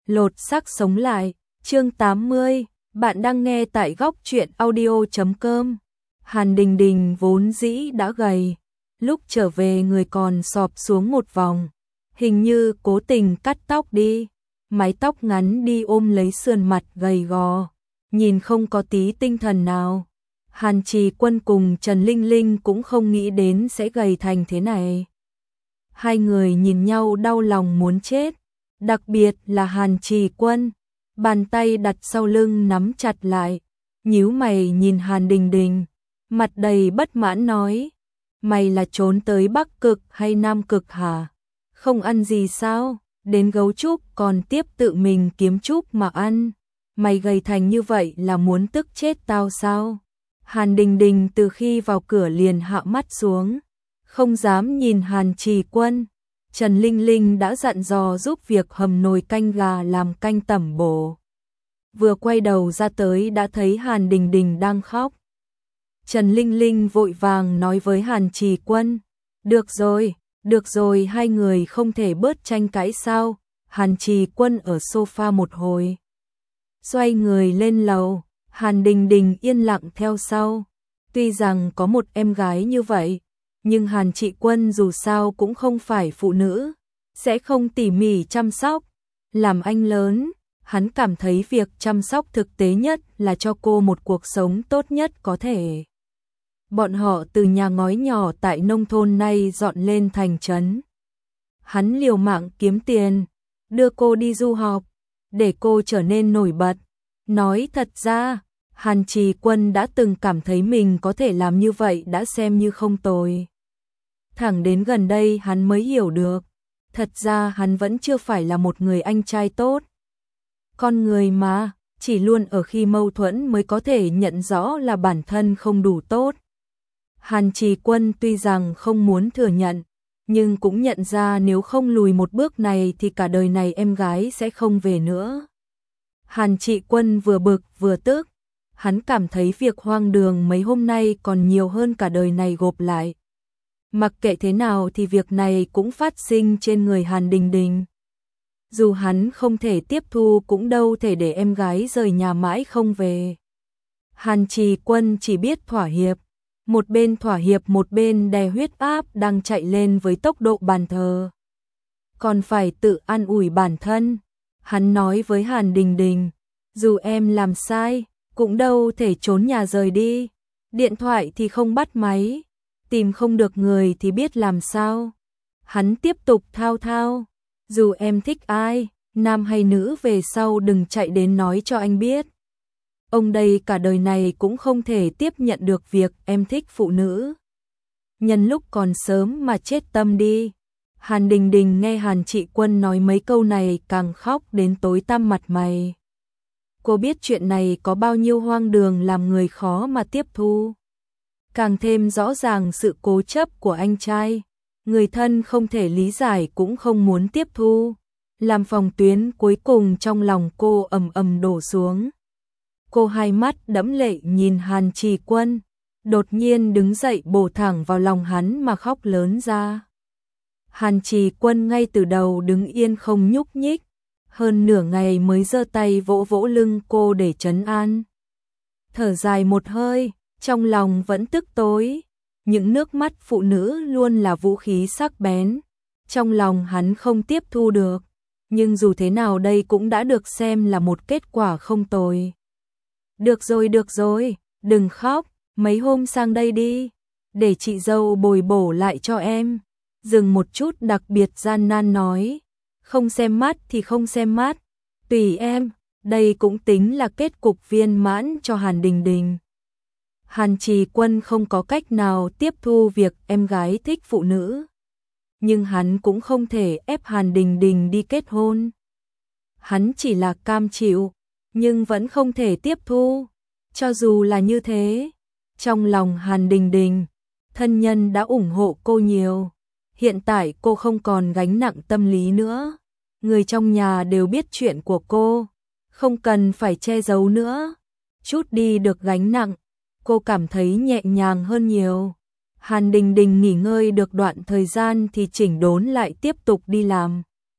lột xác sống lại, chương 80, bạn đang nghe tại góc truyện audio.com. Hàn Đình Đình vốn dĩ đã gầy, lúc trở về người còn xọp xuống một vòng, hình như cố tình cắt tóc đi, mái tóc ngắn đi ôm lấy sườn mặt gầy gò, nhìn không có tí tinh thần nào. Hàn Trì Quân cùng Trần Linh Linh cũng không nghĩ đến sẽ gầy thành thế này. Hai người nhìn nhau đau lòng muốn chết, đặc biệt là Hàn Trì Quân, bàn tay đặt sau lưng nắm chặt lại, nhíu mày nhìn Hàn Đình Đình, mặt đầy bất mãn nói, mày là trốn tới Bắc Cực hay Nam Cực hả? Không ăn gì sao? Đến gấu trúc còn tiếp tự mình kiếm trúc mà ăn, mày gầy thành như vậy là muốn tức chết tao sao? Hàn Đình Đình từ khi vào cửa liền hạ mắt xuống, không dám nhìn Hàn Trì Quân. Trần Linh Linh đã dặn dò giúp việc hầm nồi canh gà làm canh tẩm bổ. Vừa quay đầu ra tới đã thấy Hàn Đình Đình đang khóc. Trần Linh Linh vội vàng nói với Hàn Trì Quân, được rồi, hai người không thể bớt tranh cãi sao? Hàn Trì Quân ở sofa một hồi, xoay người lên lầu, Hàn Đình Đình yên lặng theo sau. Tuy rằng có một em gái như vậy, nhưng Hàn Trì Quân dù sao cũng không phải phụ nữ, sẽ không tỉ mỉ chăm sóc. Làm anh lớn, hắn cảm thấy việc chăm sóc thực tế nhất là cho cô một cuộc sống tốt nhất có thể. Bọn họ từ nhà ngói nhỏ tại nông thôn nay dọn lên thành trấn. Hắn liều mạng kiếm tiền, đưa cô đi du học, để cô trở nên nổi bật. Nói thật ra, Hàn Trì Quân đã từng cảm thấy mình có thể làm như vậy đã xem như không tồi. Thẳng đến gần đây hắn mới hiểu được, thật ra hắn vẫn chưa phải là một người anh trai tốt. Con người mà, chỉ luôn ở khi mâu thuẫn mới có thể nhận rõ là bản thân không đủ tốt. Hàn Trì Quân tuy rằng không muốn thừa nhận, nhưng cũng nhận ra nếu không lùi một bước này thì cả đời này em gái sẽ không về nữa. Hàn Trì Quân vừa bực vừa tức, hắn cảm thấy việc hoang đường mấy hôm nay còn nhiều hơn cả đời này gộp lại. Mặc kệ thế nào thì việc này cũng phát sinh trên người Hàn Đình Đình. Dù hắn không thể tiếp thu cũng đâu thể để em gái rời nhà mãi không về. Hàn Trì Quân chỉ biết thỏa hiệp, một bên thỏa hiệp một bên đè huyết áp đang chạy lên với tốc độ bàn thờ. Còn phải tự an ủi bản thân. Hắn nói với Hàn Đình Đình, dù em làm sai, cũng đâu thể trốn nhà rời đi. Điện thoại thì không bắt máy, tìm không được người thì biết làm sao. Hắn tiếp tục thao thao, dù em thích ai, nam hay nữ về sau đừng chạy đến nói cho anh biết. Ông đây cả đời này cũng không thể tiếp nhận được việc em thích phụ nữ. Nhân lúc còn sớm mà chết tâm đi. Hàn Đình Đình nghe Hàn Trì Quân nói mấy câu này càng khóc đến tối tăm mặt mày. Cô biết chuyện này có bao nhiêu hoang đường làm người khó mà tiếp thu. Càng thêm rõ ràng sự cố chấp của anh trai. Người thân không thể lý giải cũng không muốn tiếp thu. Làm phòng tuyến cuối cùng trong lòng cô ầm ầm đổ xuống. Cô hai mắt đẫm lệ nhìn Hàn Trì Quân, đột nhiên đứng dậy bổ thẳng vào lòng hắn mà khóc lớn ra. Hàn Trì Quân ngay từ đầu đứng yên không nhúc nhích, hơn nửa ngày mới giơ tay vỗ vỗ lưng cô để trấn an. Thở dài một hơi, trong lòng vẫn tức tối, những nước mắt phụ nữ luôn là vũ khí sắc bén, trong lòng hắn không tiếp thu được, nhưng dù thế nào đây cũng đã được xem là một kết quả không tồi. Được rồi, đừng khóc, mấy hôm sang đây đi, để chị dâu bồi bổ lại cho em. Dừng một chút đặc biệt gian nan nói, không xem mắt thì không xem mắt, tùy em, đây cũng tính là kết cục viên mãn cho Hàn Đình Đình. Hàn Trì Quân không có cách nào tiếp thu việc em gái thích phụ nữ, nhưng hắn cũng không thể ép Hàn Đình Đình đi kết hôn. Hắn chỉ là cam chịu, nhưng vẫn không thể tiếp thu. Cho dù là như thế, trong lòng Hàn Đình Đình, thân nhân đã ủng hộ cô nhiều. Hiện tại cô không còn gánh nặng tâm lý nữa. Người trong nhà đều biết chuyện của cô, không cần phải che giấu nữa. Chút đi được gánh nặng, cô cảm thấy nhẹ nhàng hơn nhiều. Hàn Đình Đình nghỉ ngơi được đoạn thời gian thì chỉnh đốn lại tiếp tục đi làm.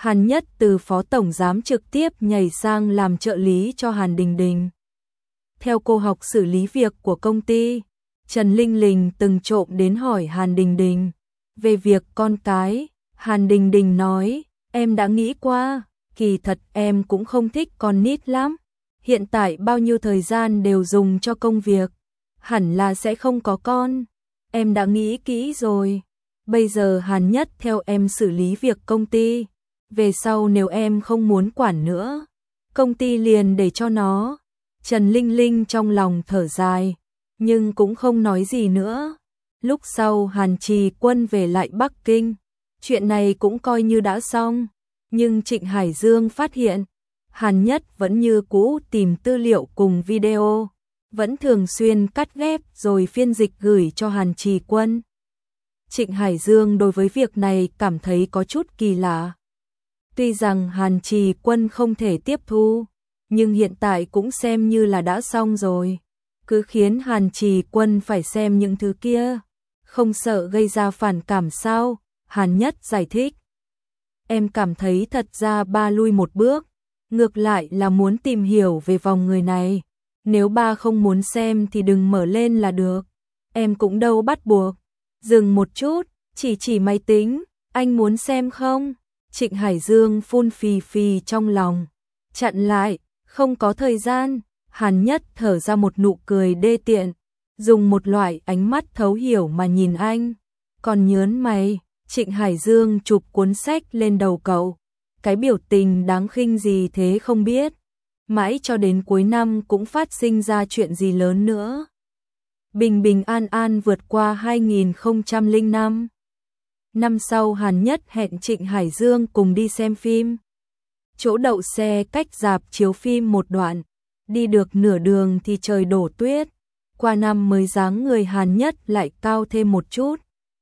Hàn Nhất từ phó tổng giám trực tiếp nhảy sang làm trợ lý cho Hàn Đình Đình. Theo cô học xử lý việc của công ty, Trần Linh Linh từng trộm đến hỏi Hàn Đình Đình về việc con cái. Hàn Đình Đình nói, em đã nghĩ qua, kỳ thật em cũng không thích con nít lắm. Hiện tại bao nhiêu thời gian đều dùng cho công việc, hẳn là sẽ không có con. Em đã nghĩ kỹ rồi. Bây giờ Hàn Nhất theo em xử lý việc công ty. Về sau nếu em không muốn quản nữa, công ty liền để cho nó. Trần Linh Linh trong lòng thở dài, nhưng cũng không nói gì nữa. Lúc sau Hàn Trì Quân về lại Bắc Kinh, chuyện này cũng coi như đã xong. Nhưng Trịnh Hải Dương phát hiện, Hàn Nhất vẫn như cũ tìm tư liệu cùng video, vẫn thường xuyên cắt ghép rồi phiên dịch gửi cho Hàn Trì Quân. Trịnh Hải Dương đối với việc này cảm thấy có chút kỳ lạ. Tuy rằng Hàn Trì Quân không thể tiếp thu, nhưng hiện tại cũng xem như là đã xong rồi. Cứ khiến Hàn Trì Quân phải xem những thứ kia, không sợ gây ra phản cảm sao? Hàn Nhất giải thích. Em cảm thấy thật ra ba lui một bước, ngược lại là muốn tìm hiểu về vòng người này. Nếu ba không muốn xem thì đừng mở lên là được. Em cũng đâu bắt buộc. Dừng một chút, chỉ máy tính, anh muốn xem không? Trịnh Hải Dương phun phì phì trong lòng, chặn lại, không có thời gian. Hàn Nhất thở ra một nụ cười đê tiện, dùng một loại ánh mắt thấu hiểu mà nhìn anh. Còn nhớn mày, Trịnh Hải Dương chụp cuốn sách lên đầu cậu. Cái biểu tình đáng khinh gì thế không biết. Mãi cho đến cuối năm cũng phát sinh ra chuyện gì lớn nữa. Bình bình an an vượt qua 2005. Năm sau Hàn Nhất hẹn Trịnh Hải Dương cùng đi xem phim. Chỗ đậu xe cách rạp chiếu phim một đoạn. Đi được nửa đường thì trời đổ tuyết. Qua năm mới dáng người Hàn Nhất lại cao thêm một chút.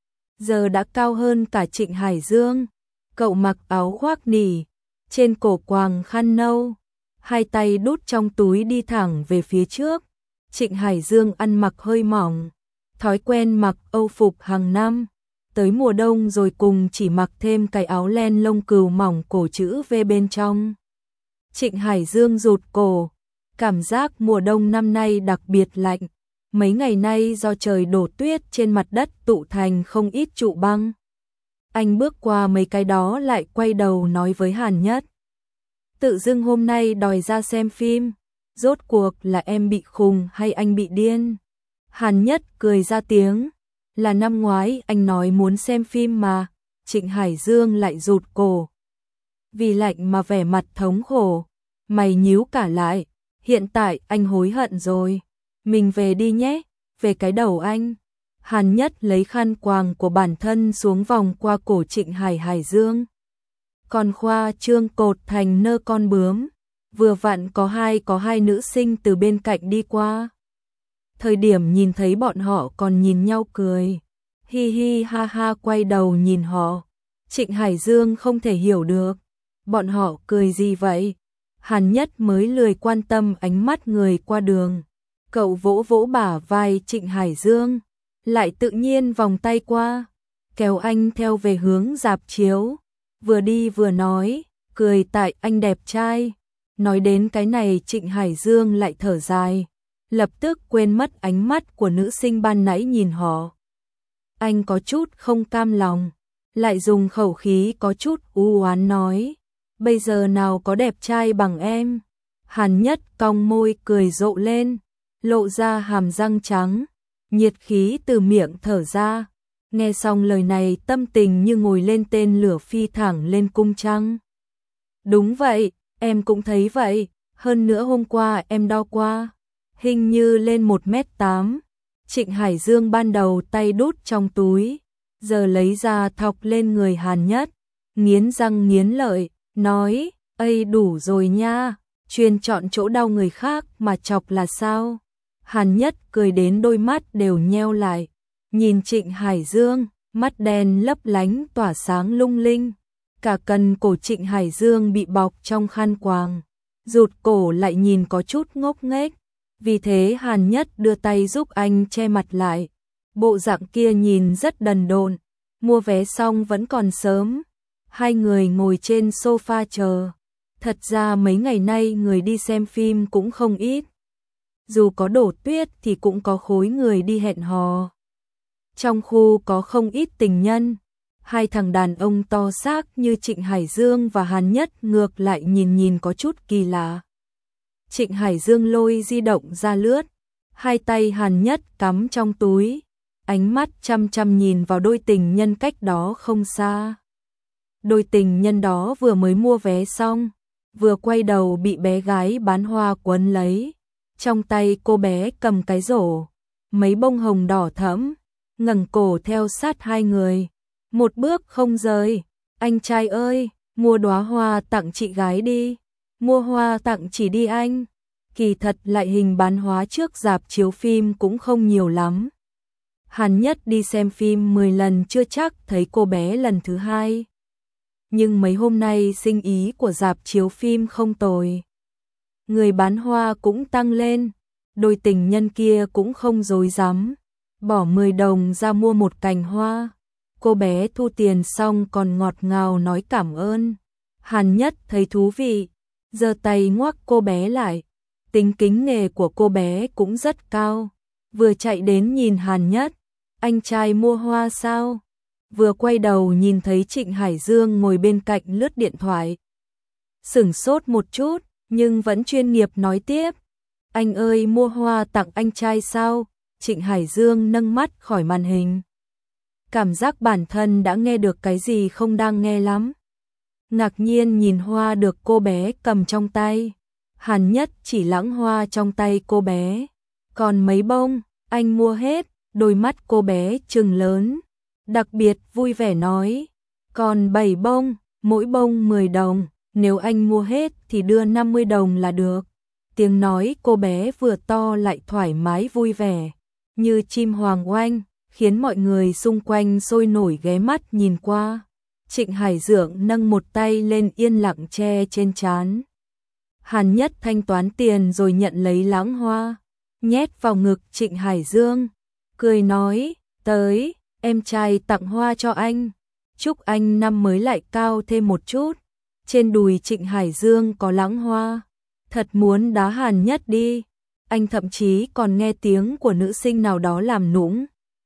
Giờ đã cao hơn cả Trịnh Hải Dương. Cậu mặc áo khoác nỉ, trên cổ quàng khăn nâu, hai tay đút trong túi đi thẳng về phía trước. Trịnh Hải Dương ăn mặc hơi mỏng, thói quen mặc âu phục hàng năm. Tới mùa đông rồi cùng chỉ mặc thêm cái áo len lông cừu mỏng cổ chữ V bên trong. Trịnh Hải Dương rụt cổ, cảm giác mùa đông năm nay đặc biệt lạnh. Mấy ngày nay do trời đổ tuyết trên mặt đất tụ thành không ít trụ băng. Anh bước qua mấy cái đó lại quay đầu nói với Hàn Nhất. Tự dưng hôm nay đòi ra xem phim, rốt cuộc là em bị khùng hay anh bị điên? Hàn Nhất cười ra tiếng, là năm ngoái anh nói muốn xem phim mà. Trịnh Hải Dương lại rụt cổ, vì lạnh mà vẻ mặt thống khổ, mày nhíu cả lại, hiện tại anh hối hận rồi. Mình về đi nhé, về cái đầu anh. Hàn Nhất lấy khăn quàng của bản thân xuống vòng qua cổ Trịnh Hải Dương. Còn khoa trương cột thành nơ con bướm, vừa vặn có hai nữ sinh từ bên cạnh đi qua. Thời điểm nhìn thấy bọn họ còn nhìn nhau cười, hi hi ha ha quay đầu nhìn họ. Trịnh Hải Dương không thể hiểu được, bọn họ cười gì vậy? Hàn Nhất mới lười quan tâm ánh mắt người qua đường. Cậu vỗ vỗ bả vai Trịnh Hải Dương, lại tự nhiên vòng tay qua, kéo anh theo về hướng rạp chiếu, vừa đi vừa nói, cười tại anh đẹp trai. Nói đến cái này Trịnh Hải Dương lại thở dài, lập tức quên mất ánh mắt của nữ sinh ban nãy nhìn họ. Anh có chút không cam lòng, lại dùng khẩu khí có chút u oán nói, bây giờ nào có đẹp trai bằng em. Hàn Nhất cong môi cười rộ lên, lộ ra hàm răng trắng, nhiệt khí từ miệng thở ra. Nghe xong lời này tâm tình như ngồi lên tên lửa phi thẳng lên cung trăng. Đúng vậy, em cũng thấy vậy, hơn nữa hôm qua em đo qua, hình như lên 1m8. Trịnh Hải Dương ban đầu tay đút trong túi, giờ lấy ra thọc lên người Hàn Nhất, nghiến răng nghiến lợi, nói, ây đủ rồi nha, chuyên chọn chỗ đau người khác mà chọc là sao? Hàn Nhất cười đến đôi mắt đều nheo lại, nhìn Trịnh Hải Dương, mắt đen lấp lánh tỏa sáng lung linh. Cả cần cổ Trịnh Hải Dương bị bọc trong khăn quàng, rụt cổ lại nhìn có chút ngốc nghếch. Vì thế Hàn Nhất đưa tay giúp anh che mặt lại. Bộ dạng kia nhìn rất đần độn, mua vé xong vẫn còn sớm. Hai người ngồi trên sofa chờ. Thật ra mấy ngày nay người đi xem phim cũng không ít. Dù có đổ tuyết thì cũng có khối người đi hẹn hò. Trong khu có không ít tình nhân. Hai thằng đàn ông to xác như Trịnh Hải Dương và Hàn Nhất ngược lại nhìn có chút kỳ lạ. Trịnh Hải Dương lôi di động ra lướt. Hai tay Hàn Nhất cắm trong túi. Ánh mắt chăm chăm nhìn vào đôi tình nhân cách đó không xa. Đôi tình nhân đó vừa mới mua vé xong. Vừa quay đầu bị bé gái bán hoa quấn lấy. Trong tay cô bé cầm cái rổ. Mấy bông hồng đỏ thẫm. Ngẩng cổ theo sát hai người. Một bước không rời. Anh trai ơi, mua đóa hoa tặng chị gái đi. Mua hoa tặng chỉ đi anh. Kỳ thật lại hình bán hóa trước rạp chiếu phim cũng không nhiều lắm. Hàn Nhất đi xem phim 10 lần chưa chắc thấy cô bé lần thứ hai. Nhưng mấy hôm nay sinh ý của rạp chiếu phim không tồi. Người bán hoa cũng tăng lên. Đôi tình nhân kia cũng không dối dám. Bỏ 10 đồng ra mua một cành hoa. Cô bé thu tiền xong còn ngọt ngào nói cảm ơn. Hàn Nhất thấy thú vị. Giơ tay ngoắc cô bé lại. Tính kính nể của cô bé cũng rất cao. Vừa chạy đến nhìn Hàn Nhất. Anh trai mua hoa sao? Vừa quay đầu nhìn thấy Trịnh Hải Dương ngồi bên cạnh lướt điện thoại. Sửng sốt một chút, nhưng vẫn chuyên nghiệp nói tiếp. Anh ơi, mua hoa tặng anh trai sao? Trịnh Hải Dương nâng mắt khỏi màn hình. Cảm giác bản thân đã nghe được cái gì không đang nghe lắm. Ngạc nhiên nhìn hoa được cô bé cầm trong tay. Hàn Nhất chỉ lãng hoa trong tay cô bé. Còn mấy bông, anh mua hết. Đôi mắt cô bé trừng lớn. Đặc biệt vui vẻ nói. Còn 7 bông, mỗi bông 10 đồng. Nếu anh mua hết thì đưa 50 đồng là được. Tiếng nói cô bé vừa to lại thoải mái vui vẻ. Như chim hoàng oanh, khiến mọi người xung quanh sôi nổi ghé mắt nhìn qua. Trịnh Hải Dương nâng một tay lên yên lặng che trên trán. Hàn Nhất thanh toán tiền rồi nhận lấy lãng hoa. Nhét vào ngực Trịnh Hải Dương. Cười nói, tới, em trai tặng hoa cho anh. Chúc anh năm mới lại cao thêm một chút. Trên đùi Trịnh Hải Dương có lãng hoa. Thật muốn đá Hàn Nhất đi. Anh thậm chí còn nghe tiếng của nữ sinh nào đó làm nũng.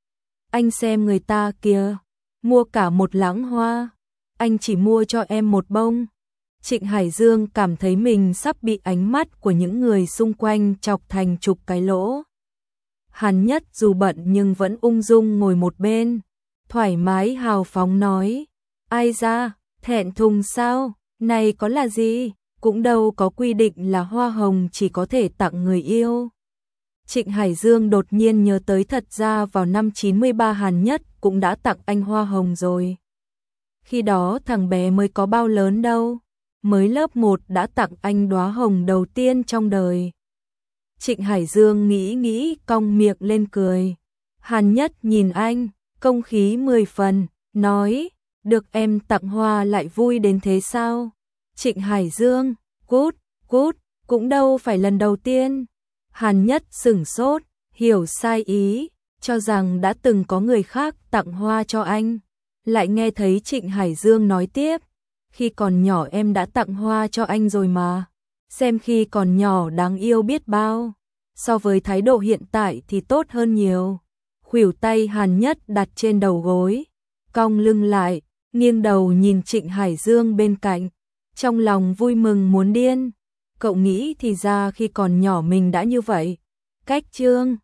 Anh xem người ta kìa, mua cả một lãng hoa. Anh chỉ mua cho em một bông. Trịnh Hải Dương cảm thấy mình sắp bị ánh mắt của những người xung quanh chọc thành chục cái lỗ. Hàn Nhất dù bận nhưng vẫn ung dung ngồi một bên, thoải mái hào phóng nói. Ai ra, thẹn thùng sao, này có là gì, cũng đâu có quy định là hoa hồng chỉ có thể tặng người yêu. Trịnh Hải Dương đột nhiên nhớ tới thật ra vào năm 93 Hàn Nhất cũng đã tặng anh hoa hồng rồi. Khi đó thằng bé mới có bao lớn đâu, mới lớp 1 đã tặng anh đóa hồng đầu tiên trong đời. Trịnh Hải Dương nghĩ cong miệng lên cười. Hàn Nhất nhìn anh, công khí 10 phần, nói, được em tặng hoa lại vui đến thế sao? Trịnh Hải Dương, cút, cũng đâu phải lần đầu tiên. Hàn Nhất sửng sốt, hiểu sai ý, cho rằng đã từng có người khác tặng hoa cho anh. Lại nghe thấy Trịnh Hải Dương nói tiếp, khi còn nhỏ em đã tặng hoa cho anh rồi mà. Xem khi còn nhỏ đáng yêu biết bao. So với thái độ hiện tại thì tốt hơn nhiều. Khuỷu tay Hàn Nhất đặt trên đầu gối, cong lưng lại, nghiêng đầu nhìn Trịnh Hải Dương bên cạnh. Trong lòng vui mừng muốn điên. Cậu nghĩ thì ra khi còn nhỏ mình đã như vậy. Cách chương